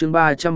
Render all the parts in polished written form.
chương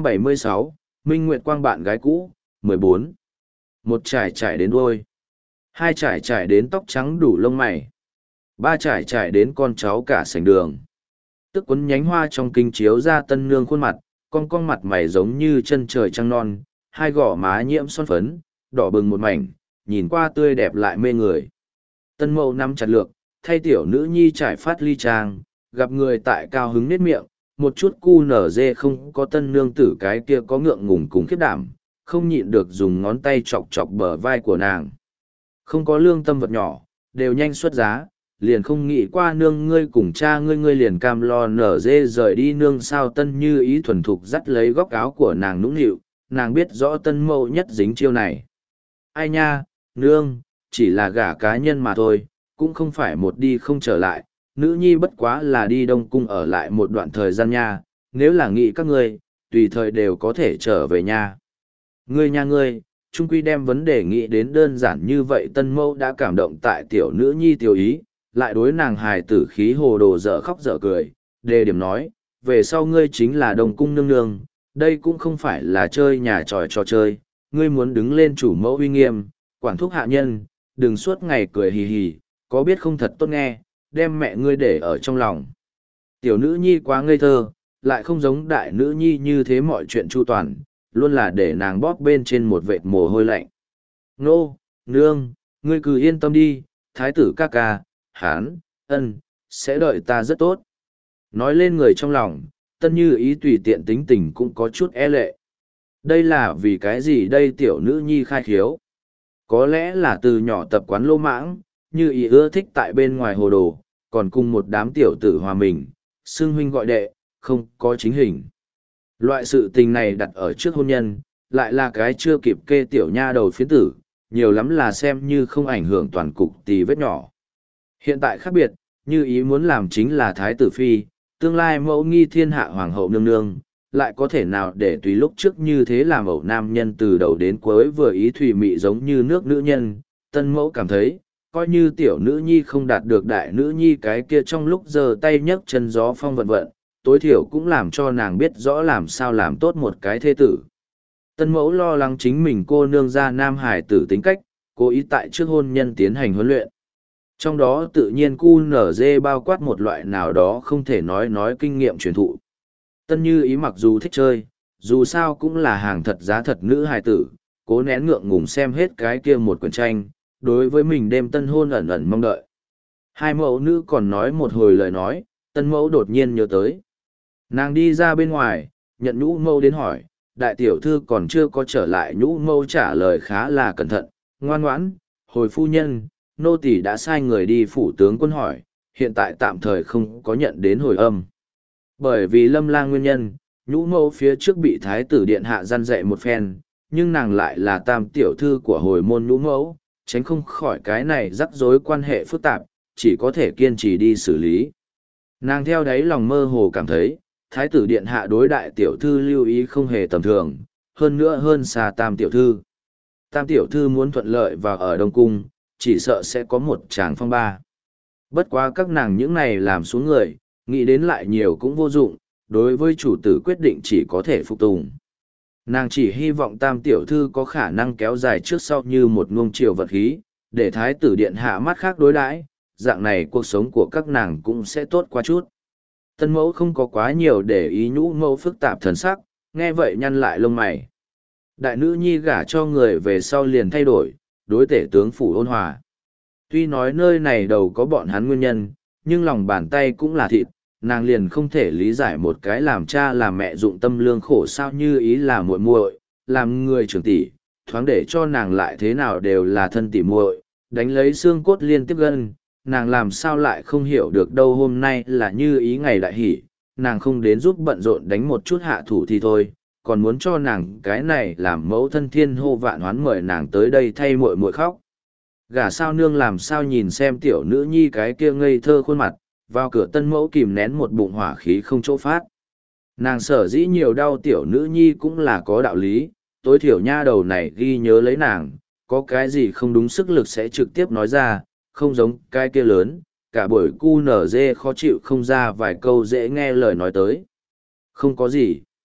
376, Minh Nguyệt Quang bạn gái cũ, 14. Một trải trải đến đuôi. Hai trải trải đến tóc trắng đủ lông mày. Ba trải trải đến con cháu cả sành đường. Tức quấn nhánh hoa trong kinh chiếu ra tân nương khuôn mặt, con mặt mày giống như chân trời trăng non, hai gò má nhiễm son phấn, đỏ bừng một mảnh, nhìn qua tươi đẹp lại mê người. Tân mẫu nắm chặt lược, thay tiểu nữ nhi trải phát ly trang, gặp người tại cao hứng nết miệng, một chút cu nở dê không có tân nương tử cái kia có ngượng ngùng cùng khiếp đảm, không nhịn được dùng ngón tay chọc chọc bờ vai của nàng. Không có lương tâm vật nhỏ, đều nhanh xuất giá, liền không nghĩ qua nương ngươi cùng cha ngươi liền cam lo nở dê rời đi nương sao. Tân như ý thuần thục dắt lấy góc áo của nàng nũng nịu, nàng biết rõ tân mẫu nhất dính chiêu này. Ai nha, nương, chỉ là gả cá nhân mà thôi, cũng không phải một đi không trở lại, nữ nhi bất quá là đi Đông Cung ở lại một đoạn thời gian nha, nếu là nghĩ các ngươi, tùy thời đều có thể trở về nha. Ngươi nha ngươi, trung quy đem vấn đề nghĩ đến đơn giản như vậy. Tân mẫu đã cảm động tại tiểu nữ nhi tiểu ý, lại đối nàng hài tử khí hồ đồ dở khóc dở cười, đề điểm nói, về sau ngươi chính là Đông Cung nương nương, đây cũng không phải là chơi nhà tròi trò chơi, ngươi muốn đứng lên chủ mẫu uy nghiêm, quản thúc hạ nhân, đừng suốt ngày cười hì hì, có biết không thật tốt nghe, đem mẹ ngươi để ở trong lòng. Tiểu nữ nhi quá ngây thơ, lại không giống đại nữ nhi như thế mọi chuyện chu toàn, luôn là để nàng bóp bên trên một vệt mồ hôi lạnh. Nô, nương, ngươi cứ yên tâm đi, thái tử ca ca, hán, ân, sẽ đợi ta rất tốt. Nói lên người trong lòng, tân như ý tùy tiện tính tình cũng có chút e lệ. Đây là vì cái gì đây? Tiểu nữ nhi khai khiếu. Có lẽ là từ nhỏ tập quán lô mãng, như ý ưa thích tại bên ngoài hồ đồ, còn cùng một đám tiểu tử hòa mình, xưng huynh gọi đệ, không có chính hình. Loại sự tình này đặt ở trước hôn nhân, lại là cái chưa kịp kê tiểu nha đầu phiến tử, nhiều lắm là xem như không ảnh hưởng toàn cục tì vết nhỏ. Hiện tại khác biệt, như ý muốn làm chính là thái tử phi, tương lai mẫu nghi thiên hạ hoàng hậu nương nương, lại có thể nào để tùy lúc trước như thế làm ẩu nam nhân từ đầu đến cuối vừa ý thủy mị giống như nước nữ nhân. Tân mẫu cảm thấy, coi như tiểu nữ nhi không đạt được đại nữ nhi cái kia trong lúc giơ tay nhấc chân gió phong vận vận, tối thiểu cũng làm cho nàng biết rõ làm sao làm tốt một cái thê tử. Tân mẫu lo lắng chính mình cô nương ra nam hải tử tính cách, cố ý tại trước hôn nhân tiến hành huấn luyện. Trong đó tự nhiên QNZ bao quát một loại nào đó không thể nói kinh nghiệm truyền thụ. Tân như ý mặc dù thích chơi, dù sao cũng là hàng thật giá thật nữ hài tử, cố nén ngượng ngùng xem hết cái kia một quyển tranh, đối với mình đêm tân hôn ẩn ẩn mong đợi. Hai mẫu nữ còn nói một hồi lời nói, tân mẫu đột nhiên nhớ tới. Nàng đi ra bên ngoài, nhận nhũ mẫu đến hỏi, đại tiểu thư còn chưa có trở lại. Nhũ mẫu trả lời khá là cẩn thận, ngoan ngoãn, hồi phu nhân, nô tỳ đã sai người đi phủ tướng quân hỏi, hiện tại tạm thời không có nhận đến hồi âm. Bởi vì Lâm Lang nguyên nhân, nhũ mẫu phía trước bị thái tử điện hạ gian dạy một phen, nhưng nàng lại là tam tiểu thư của hồi môn nhũ mẫu, tránh không khỏi cái này rắc rối quan hệ phức tạp, chỉ có thể kiên trì đi xử lý. Nàng theo đáy lòng mơ hồ cảm thấy, thái tử điện hạ đối đại tiểu thư lưu ý không hề tầm thường, hơn nữa hơn xa tam tiểu thư. Tam tiểu thư muốn thuận lợi vào ở Đông Cung, chỉ sợ sẽ có một tràng phong ba. Bất quá các nàng những này làm xuống người, nghĩ đến lại nhiều cũng vô dụng, đối với chủ tử quyết định chỉ có thể phục tùng. Nàng chỉ hy vọng tam tiểu thư có khả năng kéo dài trước sau như một nuông chiều vật khí, để thái tử điện hạ mắt khác đối đãi, dạng này cuộc sống của các nàng cũng sẽ tốt qua chút. Tân mẫu không có quá nhiều để ý nhũ mẫu phức tạp thần sắc, nghe vậy nhăn lại lông mày. Đại nữ nhi gả cho người về sau liền thay đổi, đối tể tướng phủ ôn hòa. Tuy nói nơi này đầu có bọn hắn nguyên nhân, nhưng lòng bàn tay cũng là thịt, nàng liền không thể lý giải một cái làm cha làm mẹ dụng tâm lương khổ sao như ý là muội muội, làm người trưởng tỷ, thoáng để cho nàng lại thế nào đều là thân tỷ muội, đánh lấy xương cốt liên tiếp gân, nàng làm sao lại không hiểu được đâu. Hôm nay là như ý ngày đại hỷ, nàng không đến giúp bận rộn đánh một chút hạ thủ thì thôi, còn muốn cho nàng cái này làm mẫu thân thiên hô vạn hoán mời nàng tới đây thay muội muội khóc. Gả sao nương làm sao nhìn xem tiểu nữ nhi cái kia ngây thơ khuôn mặt, vào cửa tân mẫu kìm nén một bụng hỏa khí không chỗ phát. Nàng sở dĩ nhiều đau tiểu nữ nhi cũng là có đạo lý, tối thiểu nha đầu này ghi nhớ lấy nàng, có cái gì không đúng sức lực sẽ trực tiếp nói ra, không giống cái kia lớn, cả buổi cu nở dê khó chịu không ra vài câu dễ nghe lời nói tới. Không có gì.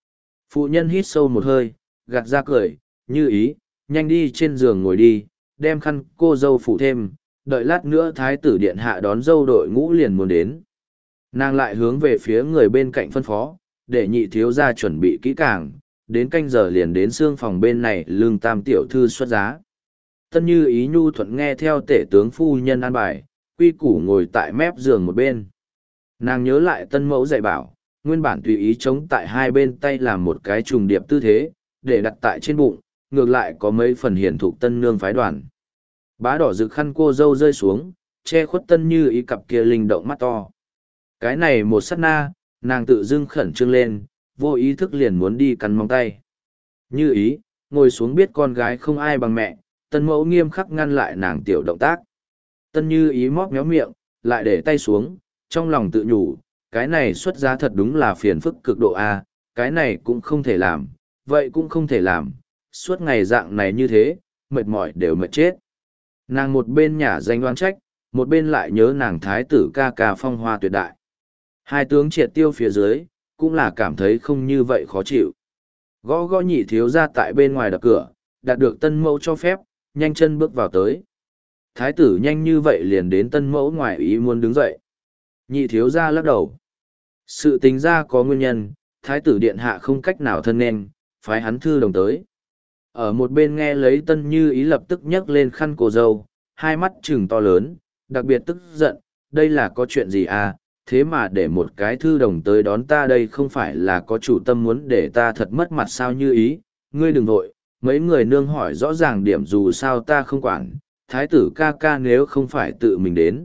Phụ nhân hít sâu một hơi, gạt ra cười, Như Ý, nhanh đi trên giường ngồi đi, đem khăn cô dâu phủ thêm, đợi lát nữa thái tử điện hạ đón dâu đội ngũ liền muốn đến. Nàng lại hướng về phía người bên cạnh phân phó, để nhị thiếu gia chuẩn bị kỹ càng, đến canh giờ liền đến xương phòng bên này lương tam tiểu thư xuất giá. Tân Như Ý nhu thuận nghe theo tể tướng phu nhân an bài, quy củ ngồi tại mép giường một bên. Nàng nhớ lại tân mẫu dạy bảo, nguyên bản tùy ý chống tại hai bên tay làm một cái trùng điệp tư thế, để đặt tại trên bụng, ngược lại có mấy phần hiển thục tân nương phái đoàn. Bá đỏ rực khăn cô dâu rơi xuống, che khuất Tân Như Ý cặp kia linh động mắt to. Cái này một sát na, nàng tự dưng khẩn trương lên, vô ý thức liền muốn đi cắn móng tay. Như Ý, ngồi xuống biết con gái không ai bằng mẹ, tân mẫu nghiêm khắc ngăn lại nàng tiểu động tác. Tân Như Ý móc méo miệng, lại để tay xuống, trong lòng tự nhủ, cái này xuất giá thật đúng là phiền phức cực độ a, cái này cũng không thể làm, vậy cũng không thể làm, suốt ngày dạng này như thế, mệt mỏi đều mệt chết. Nàng một bên nhả danh đoán trách, một bên lại nhớ nàng thái tử ca ca phong hoa tuyệt đại. Hai tướng triệt tiêu phía dưới, cũng là cảm thấy không như vậy khó chịu. Gõ gõ nhị thiếu ra tại bên ngoài đập cửa, đạt được tân mẫu cho phép, nhanh chân bước vào tới. Thái tử nhanh như vậy liền đến tân mẫu ngoài ý muốn đứng dậy. Nhị thiếu ra lắc đầu. Sự tính ra có nguyên nhân, thái tử điện hạ không cách nào thân nên, phái hắn thư đồng tới. Ở một bên nghe lấy Tân Như Ý lập tức nhấc lên khăn cô dâu, hai mắt trừng to lớn, đặc biệt tức giận, đây là có chuyện gì à, thế mà để một cái thư đồng tới đón ta đây không phải là có chủ tâm muốn để ta thật mất mặt sao Như Ý, ngươi đừng vội, mấy người nương hỏi rõ ràng điểm dù sao ta không quản, thái tử ca ca nếu không phải tự mình đến,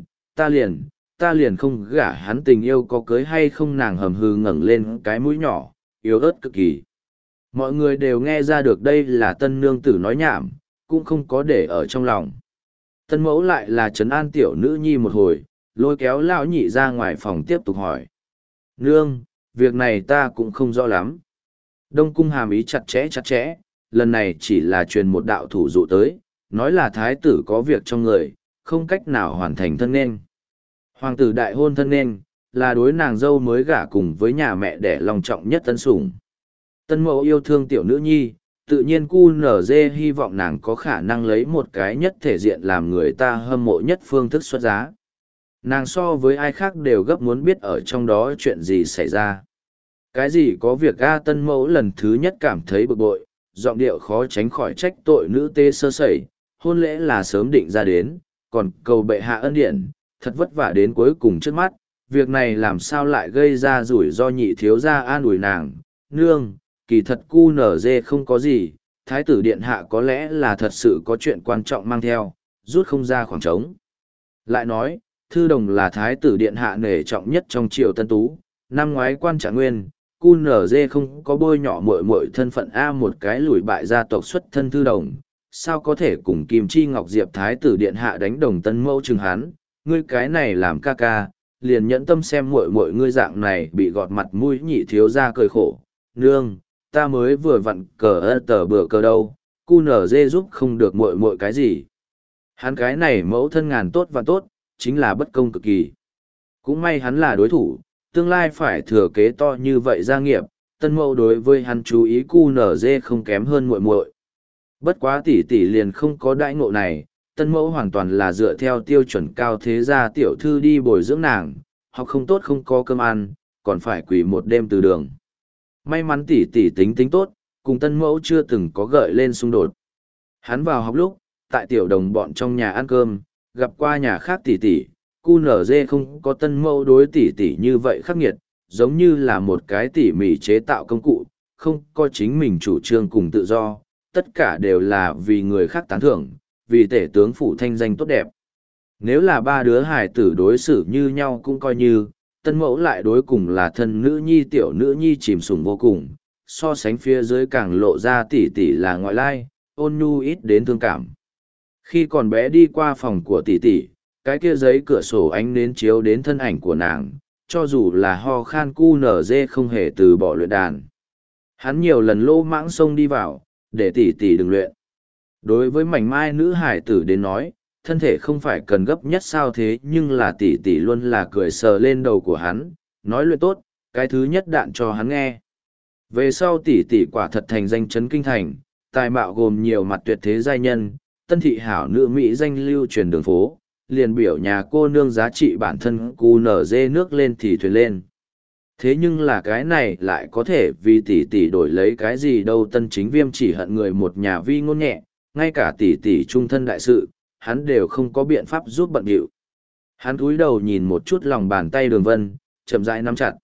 ta liền không gả hắn tình yêu có cưới hay không nàng hầm hừ ngẩng lên cái mũi nhỏ, yếu ớt cực kỳ. Mọi người đều nghe ra được đây là tân nương tử nói nhảm, cũng không có để ở trong lòng. Tân mẫu lại là trấn an tiểu nữ nhi một hồi, lôi kéo lão nhị ra ngoài phòng tiếp tục hỏi. Nương, việc này ta cũng không rõ lắm. Đông cung hàm ý chặt chẽ, lần này chỉ là truyền một đạo thủ dụ tới, nói là thái tử có việc trong người, không cách nào hoàn thành thân nên. Hoàng tử đại hôn thân nên, là đối nàng dâu mới gả cùng với nhà mẹ đẻ lòng trọng nhất tân sủng. Tân mẫu yêu thương tiểu nữ nhi, tự nhiên cu nở dê hy vọng nàng có khả năng lấy một cái nhất thể diện làm người ta hâm mộ nhất phương thức xuất giá. Nàng so với ai khác đều gấp muốn biết ở trong đó chuyện gì xảy ra. Cái gì có việc A tân mẫu lần thứ nhất cảm thấy bực bội, giọng điệu khó tránh khỏi trách tội nữ tê sơ sẩy, hôn lễ là sớm định ra đến, còn cầu bệ hạ ân điển, thật vất vả đến cuối cùng trước mắt, việc này làm sao lại gây ra rủi ro nhị thiếu gia an ủi nàng, nương, kỳ thật cu nở dê không có gì, thái tử điện hạ có lẽ là thật sự có chuyện quan trọng mang theo, rút không ra khoảng trống. Lại nói, thư đồng là thái tử điện hạ nể trọng nhất trong triều tân tú, năm ngoái quan trạng nguyên, cu nở dê không có bôi nhọ muội muội thân phận A một cái lùi bại gia tộc xuất thân thư đồng, sao có thể cùng Kim Chi Ngọc Diệp thái tử điện hạ đánh đồng tân mẫu chừng hắn, ngươi cái này làm ca ca, liền nhẫn tâm xem muội muội ngươi dạng này bị gọt mặt mũi nhị thiếu ra cười khổ, nương, ta mới vừa vặn cờ ơ tờ bừa cờ đâu, cu nở dê giúp không được muội muội cái gì. Hắn cái này mẫu thân ngàn tốt và tốt, chính là bất công cực kỳ. Cũng may hắn là đối thủ, tương lai phải thừa kế to như vậy gia nghiệp, tân mẫu đối với hắn chú ý cu nở dê không kém hơn muội muội. Bất quá tỷ tỷ liền không có đãi ngộ này, tân mẫu hoàn toàn là dựa theo tiêu chuẩn cao thế gia tiểu thư đi bồi dưỡng nàng, học không tốt không có cơm ăn, còn phải quỳ một đêm từ đường. May mắn tỷ tỷ tính tính tốt, cùng tân mẫu chưa từng có gợi lên xung đột. Hắn vào học lúc, tại tiểu đồng bọn trong nhà ăn cơm, gặp qua nhà khác tỷ tỷ, cu nở dê không có tân mẫu đối tỷ tỷ như vậy khắc nghiệt, giống như là một cái tỉ mỉ chế tạo công cụ, không có chính mình chủ trương cùng tự do, tất cả đều là vì người khác tán thưởng, vì tể tướng phủ thanh danh tốt đẹp. Nếu là ba đứa hài tử đối xử như nhau cũng coi như, tân mẫu lại đối cùng là thân nữ nhi tiểu nữ nhi chìm sùng vô cùng, so sánh phía dưới càng lộ ra tỷ tỷ là ngoại lai, ôn nhu ít đến thương cảm. Khi còn bé đi qua phòng của tỷ tỷ, cái kia giấy cửa sổ ánh nến chiếu đến thân ảnh của nàng, cho dù là ho khan cu nở dê không hề từ bỏ luyện đàn. Hắn nhiều lần lô mãng xông đi vào, để tỷ tỷ đừng luyện. Đối với mảnh mai nữ hải tử đến nói, thân thể không phải cần gấp nhất sao thế nhưng là tỷ tỷ luôn là cười sờ lên đầu của hắn, nói luyện tốt, cái thứ nhất đạn cho hắn nghe. Về sau tỷ tỷ quả thật thành danh chấn kinh thành, tài mạo gồm nhiều mặt tuyệt thế giai nhân, tân thị hảo nữ Mỹ danh lưu truyền đường phố, liền biểu nhà cô nương giá trị bản thân cu nở dê nước lên thì thuyền lên. Thế nhưng là cái này lại có thể vì tỷ tỷ đổi lấy cái gì đâu. Tân Chính Viêm chỉ hận người một nhà vi ngôn nhẹ, ngay cả tỷ tỷ trung thân đại sự, hắn đều không có biện pháp giúp bận điệu. Hắn cúi đầu nhìn một chút lòng bàn tay Đường Vân, chậm rãi nắm chặt.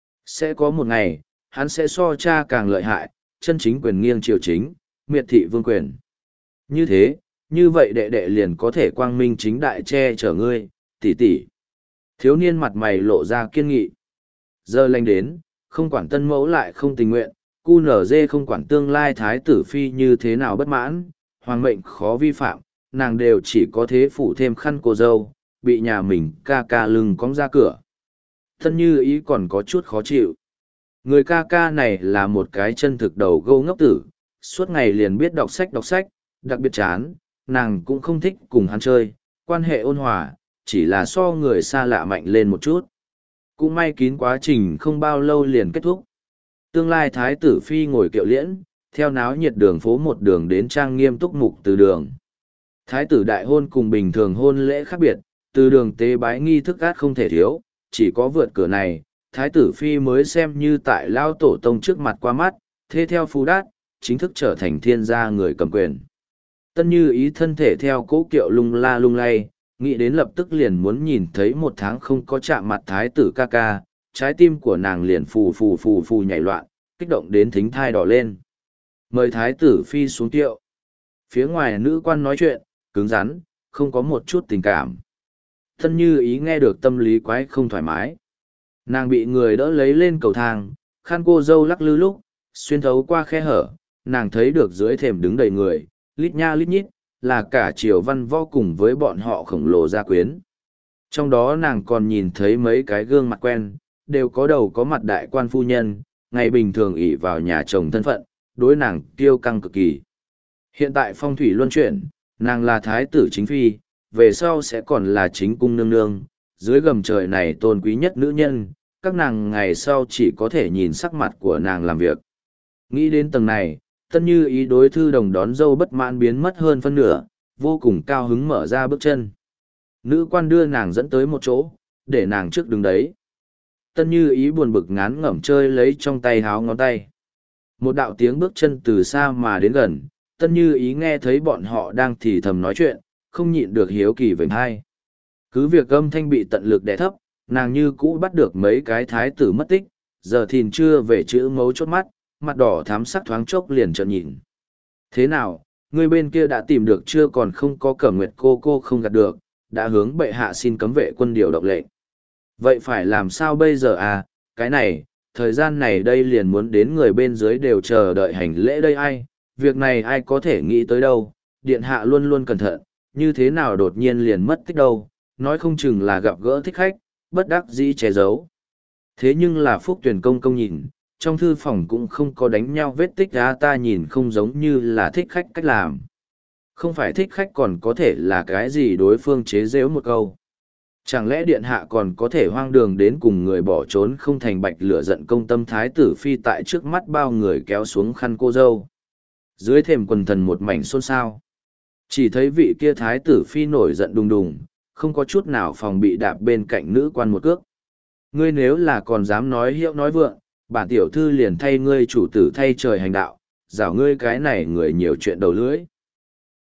Sẽ có một ngày, hắn sẽ so cha càng lợi hại, chân chính quyền nghiêng triều chính, miệt thị vương quyền. Như thế, như vậy đệ đệ liền có thể quang minh chính đại che chở ngươi, tỷ tỷ. Thiếu niên mặt mày lộ ra kiên nghị. Giờ lành đến, không quản tân mẫu lại không tình nguyện, cu nở dê không quản tương lai thái tử phi như thế nào bất mãn, hoàng mệnh khó vi phạm, nàng đều chỉ có thế phủ thêm khăn cô dâu, bị nhà mình ca ca lưng cong ra cửa. Thân như ý còn có chút khó chịu. Người ca ca này là một cái chân thực đầu gâu ngốc tử, suốt ngày liền biết đọc sách, đặc biệt chán, nàng cũng không thích cùng hắn chơi, quan hệ ôn hòa, chỉ là so người xa lạ mạnh lên một chút. Cũng may kín quá trình không bao lâu liền kết thúc. Tương lai thái tử phi ngồi kiệu liễn, theo náo nhiệt đường phố một đường đến trang nghiêm túc mục từ đường. Thái tử đại hôn cùng bình thường hôn lễ khác biệt, từ đường tế bái nghi thức át không thể thiếu, chỉ có vượt cửa này, thái tử phi mới xem như tại lao tổ tông trước mặt qua mắt, thế theo phú đát, chính thức trở thành thiên gia người cầm quyền. Tân Như Ý thân thể theo cố kiệu lung la lung lay, nghĩ đến lập tức liền muốn nhìn thấy một tháng không có chạm mặt thái tử ca ca, trái tim của nàng liền phù nhảy loạn, kích động đến thính thai đỏ lên. Mời thái tử phi xuống kiệu. Phía ngoài nữ quan nói chuyện, cứng rắn, không có một chút tình cảm. Tân Như Ý nghe được tâm lý quái không thoải mái. Nàng bị người đỡ lấy lên cầu thang, khăn cô dâu lắc lư lúc, xuyên thấu qua khe hở, nàng thấy được dưới thềm đứng đầy người, lít nha lít nhít, là cả Triều Văn Võ cùng với bọn họ khổng lồ gia quyến. Trong đó nàng còn nhìn thấy mấy cái gương mặt quen, đều có đầu có mặt đại quan phu nhân, ngày bình thường ỷ vào nhà chồng thân phận, đối nàng kiêu căng cực kỳ. Hiện tại phong thủy luân chuyển, nàng là thái tử chính phi, về sau sẽ còn là chính cung nương nương, dưới gầm trời này tôn quý nhất nữ nhân, các nàng ngày sau chỉ có thể nhìn sắc mặt của nàng làm việc. Nghĩ đến tầng này, Tân Như Ý đối thư đồng đón dâu bất mãn biến mất hơn phân nửa, vô cùng cao hứng mở ra bước chân. Nữ quan đưa nàng dẫn tới một chỗ, để nàng trước đứng đấy. Tân Như Ý buồn bực ngán ngẩm chơi lấy trong tay háo ngón tay. Một đạo tiếng bước chân từ xa mà đến gần, Tân Như Ý nghe thấy bọn họ đang thì thầm nói chuyện, không nhịn được hiếu kỳ vểnh hai. Cứ việc âm thanh bị tận lực đè thấp, nàng như cũ bắt được mấy cái thái tử mất tích, giờ thìn chưa về chữ mấu chốt mắt, mặt đỏ thám sắc thoáng chốc liền trợn nhìn. Thế nào, người bên kia đã tìm được chưa? Còn không có Cẩm Nguyệt cô không gạt được, đã hướng bệ hạ xin cấm vệ quân điều động lệnh. Vậy phải làm sao bây giờ à? Cái này, thời gian này đây liền muốn đến người bên dưới đều chờ đợi hành lễ đây ai, việc này ai có thể nghĩ tới đâu, điện hạ luôn luôn cẩn thận, như thế nào đột nhiên liền mất tích đâu, nói không chừng là gặp gỡ thích khách, bất đắc dĩ che giấu. Thế nhưng là Phúc Tuyển công nhìn, trong thư phòng cũng không có đánh nhau vết tích ra, ta nhìn không giống như là thích khách cách làm. Không phải thích khách còn có thể là cái gì đối phương chế giễu một câu. Chẳng lẽ điện hạ còn có thể hoang đường đến cùng người bỏ trốn không thành bạch lửa giận công tâm thái tử phi tại trước mắt bao người kéo xuống khăn cô dâu. Dưới thềm quần thần một mảnh xôn xao. Chỉ thấy vị kia thái tử phi nổi giận đùng đùng, không có chút nào phòng bị đạp bên cạnh nữ quan một cước. Ngươi nếu là còn dám nói hiệu nói vượng, bản tiểu thư liền thay ngươi chủ tử thay trời hành đạo, rảo ngươi cái này người nhiều chuyện đầu lưỡi.